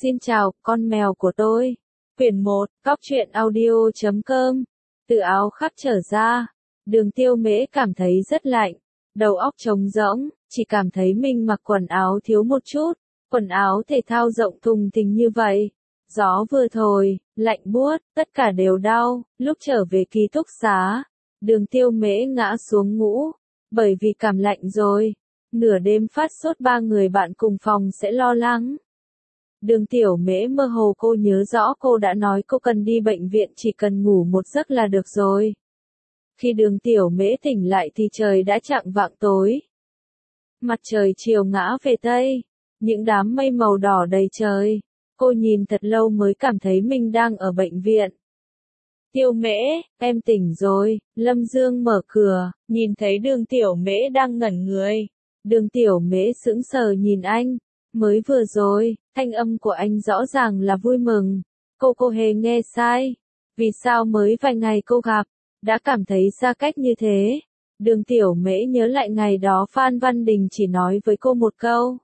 Xin chào, con mèo của tôi. Quyển 1, Cóc truyện audio.com. Từ áo khắc trở ra, Đường Tiêu Mễ cảm thấy rất lạnh, đầu óc trống rỗng, chỉ cảm thấy mình mặc quần áo thiếu một chút, quần áo thể thao rộng thùng thình như vậy. Gió vừa thổi, lạnh buốt, tất cả đều đau. Lúc trở về ký túc xá, Đường Tiêu Mễ ngã xuống ngủ, bởi vì cảm lạnh rồi. Nửa đêm phát sốt, ba người bạn cùng phòng sẽ lo lắng. Đường Tiểu Mễ mơ hồ cô nhớ rõ cô đã nói cô cần đi bệnh viện, chỉ cần ngủ một giấc là được rồi. Khi Đường Tiểu Mễ tỉnh lại thì trời đã chạng vạng tối. Mặt trời chiều ngã về Tây, những đám mây màu đỏ đầy trời. Cô nhìn thật lâu mới cảm thấy mình đang ở bệnh viện. Tiêu Mễ, em tỉnh rồi. Lâm Dương mở cửa, nhìn thấy Đường Tiểu Mễ đang ngẩn người. Đường Tiểu Mễ sững sờ nhìn anh. Mới vừa rồi, thanh âm của anh rõ ràng là vui mừng. Cô hề nghe sai. Vì sao mới vài ngày cô gặp, đã cảm thấy xa cách như thế? Đường Tiểu Mễ nhớ lại ngày đó Phan Văn Đình chỉ nói với cô một câu.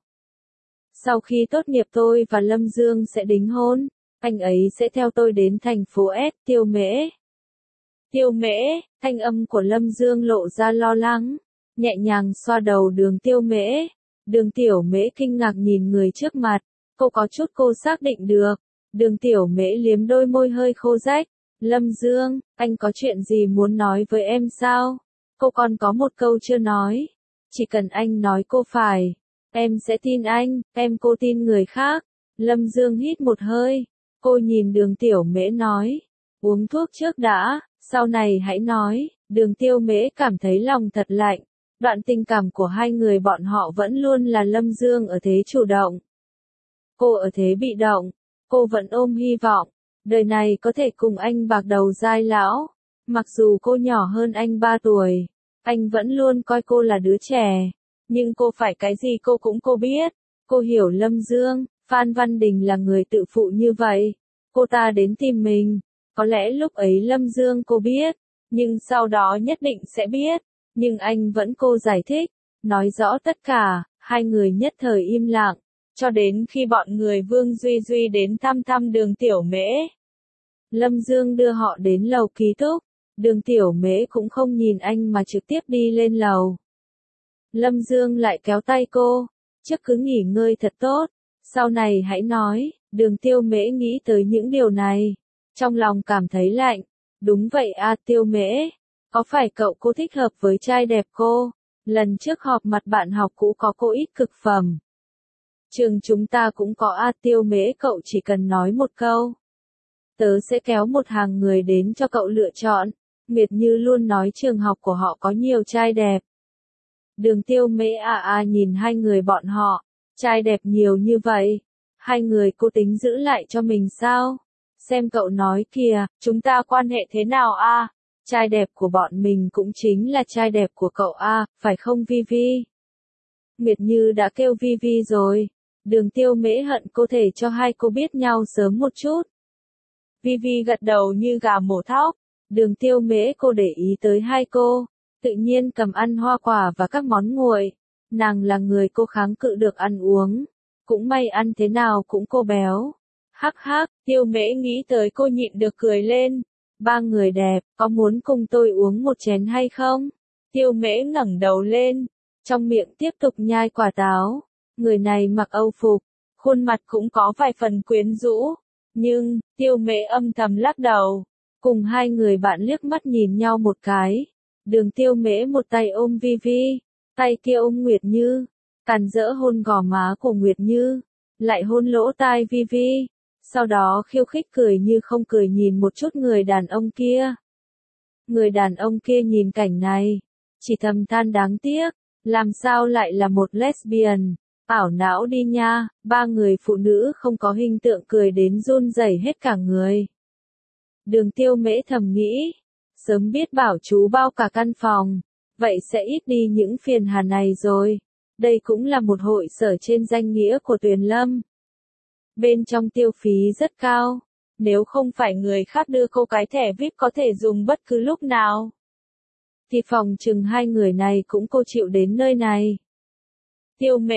Sau khi tốt nghiệp tôi và Lâm Dương sẽ đính hôn, anh ấy sẽ theo tôi đến thành phố S. Tiêu Mễ. Tiêu Mễ, thanh âm của Lâm Dương lộ ra lo lắng, nhẹ nhàng xoa đầu Đường Tiêu Mễ. Đường Tiểu Mễ kinh ngạc nhìn người trước mặt, cô có chút cô xác định được. Đường Tiểu Mễ liếm đôi môi hơi khô rách. Lâm Dương, anh có chuyện gì muốn nói với em sao? Cô còn có một câu chưa nói. Chỉ cần anh nói cô phải, em sẽ tin anh, cô tin người khác. Lâm Dương hít một hơi, cô nhìn Đường Tiểu Mễ nói, uống thuốc trước đã, sau này hãy nói. Đường Tiêu Mễ cảm thấy lòng thật lạnh. Đoạn tình cảm của hai người bọn họ vẫn luôn là Lâm Dương ở thế chủ động, cô ở thế bị động. Cô vẫn ôm hy vọng, đời này có thể cùng anh bạc đầu giai lão. Mặc dù cô nhỏ hơn anh 3 tuổi, anh vẫn luôn coi cô là đứa trẻ. Nhưng cô phải cái gì cô biết. Cô hiểu Lâm Dương, Phan Văn Đình là người tự phụ như vậy. Cô ta đến tìm mình, có lẽ lúc ấy Lâm Dương cô biết, nhưng sau đó nhất định sẽ biết. Nhưng anh vẫn cô giải thích, nói rõ tất cả. Hai người nhất thời im lặng, cho đến khi bọn người Vương Duy đến thăm Đường Tiểu Mễ. Lâm Dương đưa họ đến lầu ký túc, Đường Tiểu Mễ cũng không nhìn anh mà trực tiếp đi lên lầu. Lâm Dương lại kéo tay cô, trước cứ nghỉ ngơi thật tốt, sau này hãy nói. Đường Tiêu Mễ nghĩ tới những điều này, trong lòng cảm thấy lạnh. Đúng vậy à Tiêu Mễ, có phải cậu cô thích hợp với trai đẹp cô? Lần trước họp mặt bạn học cũ có cô ít cực phẩm. Trường chúng ta cũng có à Tiêu Mễ, cậu chỉ cần nói một câu, tớ sẽ kéo một hàng người đến cho cậu lựa chọn. Nguyệt Như luôn nói trường học của họ có nhiều trai đẹp. Đường Tiêu Mễ nhìn hai người bọn họ, trai đẹp nhiều như vậy, hai người cô tính giữ lại cho mình sao? Xem cậu nói kìa, chúng ta quan hệ thế nào a? Trai đẹp của bọn mình cũng chính là trai đẹp của cậu a, phải không Vi? Nguyệt Như đã kêu Vi rồi. Đường Tiêu Mễ hận cô thể cho hai cô biết nhau sớm một chút. Vi gật đầu như gà mổ thóc. Đường Tiêu Mễ cô để ý tới hai cô, tự nhiên cầm ăn hoa quả và các món nguội. Nàng là người cô kháng cự được ăn uống, cũng may ăn thế nào cũng cô béo. Hắc, Tiêu Mễ nghĩ tới cô nhịn được cười lên. Ba người đẹp, có muốn cùng tôi uống một chén hay không? Tiêu Mễ ngẩng đầu lên, trong miệng tiếp tục nhai quả táo. Người này mặc Âu phục, khuôn mặt cũng có vài phần quyến rũ. Nhưng, Tiêu Mễ âm thầm lắc đầu. Cùng hai người bạn liếc mắt nhìn nhau một cái. Đường Tiêu Mễ một tay ôm Vi, tay kia ôm Nguyệt Như, càn rỡ hôn gò má của Nguyệt Như, lại hôn lỗ tai Vi. Sau đó khiêu khích cười như không cười nhìn một chút người đàn ông kia. Người đàn ông kia nhìn cảnh này, chỉ thầm than đáng tiếc, làm sao lại là một lesbian, ảo não đi nha. Ba người phụ nữ không có hình tượng cười đến run rẩy hết cả người. Đường Tiêu Mễ thầm nghĩ, sớm biết bảo chú bao cả căn phòng, vậy sẽ ít đi những phiền hà này rồi. Đây cũng là một hội sở trên danh nghĩa của Tuyền Lâm. Bên trong tiêu phí rất cao, nếu không phải người khác đưa cô cái thẻ VIP có thể dùng bất cứ lúc nào, thì phòng chừng hai người này cũng cô chịu đến nơi này. Tiêu Mễ,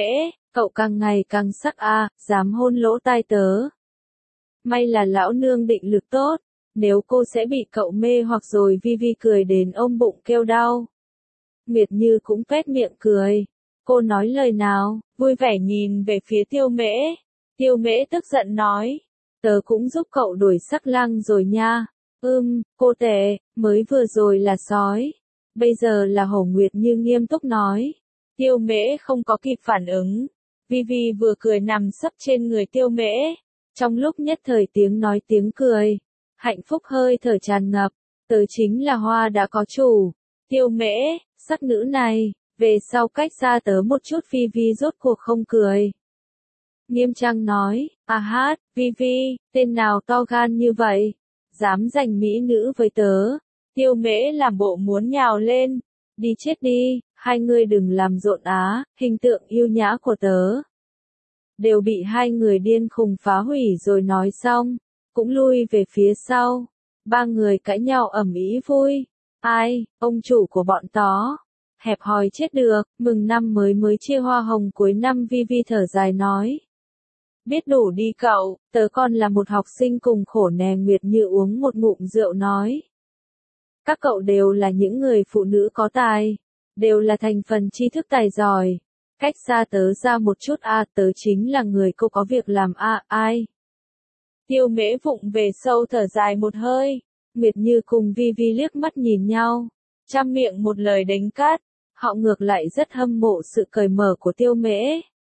Cậu càng ngày càng sắc a, dám hôn lỗ tai tớ. May là lão nương định lực tốt, nếu cô sẽ bị cậu mê hoặc rồi. Vi cười đến ôm bụng kêu đau. Nguyệt Như cũng tuét miệng cười. Cô nói lời nào, vui vẻ nhìn về phía Tiêu Mễ. Tiêu Mễ tức giận nói, tớ cũng giúp cậu đuổi sắc lang rồi nha. Cô tệ, mới vừa rồi là sói, bây giờ là hổ. Nguyệt Như nghiêm túc nói. Tiêu Mễ không có kịp phản ứng. Vi vừa cười nằm sấp trên người Tiêu Mễ. Trong lúc nhất thời tiếng nói tiếng cười, hạnh phúc hơi thở tràn ngập. Tớ chính là hoa đã có chủ. Tiêu Mễ, sắc nữ này, về sau cách xa tớ một chút. Vi rốt cuộc không cười. Nghiêm trang nói, hát, Vi, tên nào to gan như vậy, dám giành mỹ nữ với tớ. Tiêu Mễ làm bộ muốn nhào lên. Đi chết đi, hai người đừng làm rộn á, hình tượng yêu nhã của tớ đều bị hai người điên khùng phá hủy rồi. Nói xong, cũng lui về phía sau. Ba người cãi nhau ầm ĩ vui. Ai, ông chủ của bọn tó, hẹp hòi chết được, mừng năm mới chia hoa hồng cuối năm. Vi thở dài nói. Biết đủ đi cậu, tớ còn là một học sinh cùng khổ nè. Nguyệt Như uống một ngụm rượu nói. Các cậu đều là những người phụ nữ có tài, đều là thành phần tri thức tài giỏi. Cách xa tớ ra một chút tớ chính là người cô có việc làm ai. Tiêu Mễ vụng về sâu thở dài một hơi. Nguyệt Như cùng Vi liếc mắt nhìn nhau, trăm miệng một lời đánh cát. Họ ngược lại rất hâm mộ sự cởi mở của Tiêu Mễ.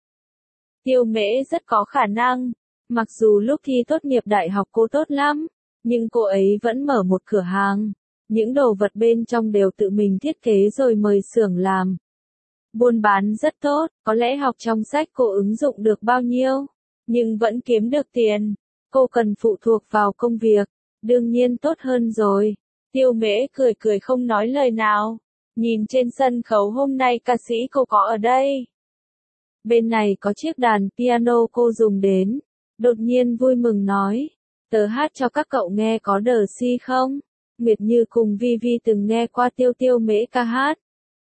Tiêu Mễ rất có khả năng, mặc dù lúc thi tốt nghiệp đại học cô tốt lắm, nhưng cô ấy vẫn mở một cửa hàng. Những đồ vật bên trong đều tự mình thiết kế rồi mời xưởng làm. Buôn bán rất tốt, có lẽ học trong sách cô ứng dụng được bao nhiêu, nhưng vẫn kiếm được tiền. Cô cần phụ thuộc vào công việc, đương nhiên tốt hơn rồi. Tiêu Mễ cười không nói lời nào. Nhìn trên sân khấu hôm nay ca sĩ cô có ở đây. Bên này có chiếc đàn piano cô dùng đến. Đột nhiên vui mừng nói, tớ hát cho các cậu nghe có đờ si không? Nguyệt Như cùng Vi từng nghe qua Tiêu Mễ ca hát.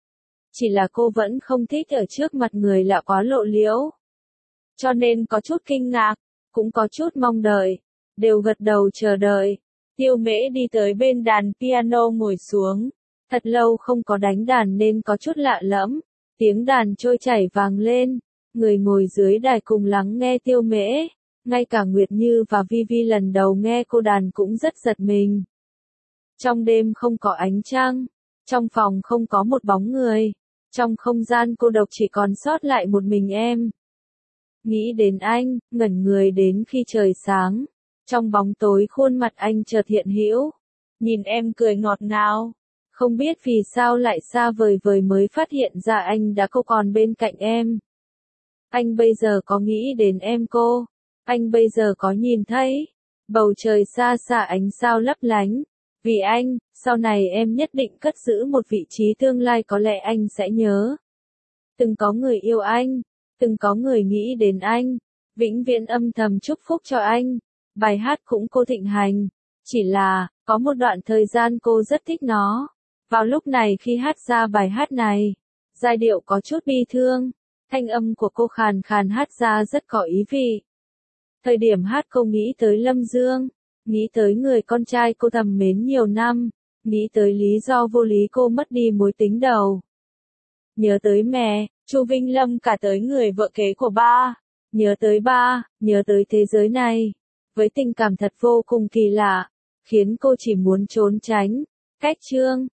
Chỉ là cô vẫn không thích ở trước mặt người lạ quá lộ liễu. Cho nên có chút kinh ngạc, cũng có chút mong đợi, đều gật đầu chờ đợi. Tiêu Mễ đi tới bên đàn piano ngồi xuống. Thật lâu không có đánh đàn nên có chút lạ lẫm. Tiếng đàn trôi chảy vang lên. Người ngồi dưới đài cùng lắng nghe Tiêu Mễ. Ngay cả Nguyệt Như và Vi lần đầu nghe cô đàn cũng rất giật mình. Trong đêm không có ánh trăng, trong phòng không có một bóng người, trong không gian cô độc chỉ còn sót lại một mình em. Nghĩ đến anh, ngẩn người đến khi trời sáng. Trong bóng tối khuôn mặt anh chợt hiện hữu. Nhìn em cười ngọt ngào. Không biết vì sao lại xa vời vời mới phát hiện ra anh đã không còn bên cạnh em. Anh bây giờ có nghĩ đến em cô? Anh bây giờ có nhìn thấy bầu trời xa xa ánh sao lấp lánh? Vì anh, sau này em nhất định cất giữ một vị trí tương lai có lẽ anh sẽ nhớ. Từng có người yêu anh, từng có người nghĩ đến anh, vĩnh viễn âm thầm chúc phúc cho anh. Bài hát cũng cô thịnh hành, chỉ là, có một đoạn thời gian cô rất thích nó. Vào lúc này khi hát ra bài hát này, giai điệu có chút bi thương, thanh âm của cô khàn khàn hát ra rất có ý vị. Thời điểm hát cô nghĩ tới Lâm Dương, nghĩ tới người con trai cô thầm mến nhiều năm, nghĩ tới lý do vô lý cô mất đi mối tính đầu. Nhớ tới mẹ, Chu Vinh Lâm, cả tới người vợ kế của ba, nhớ tới ba, nhớ tới thế giới này, với tình cảm thật vô cùng kỳ lạ, khiến cô chỉ muốn trốn tránh. Cách chương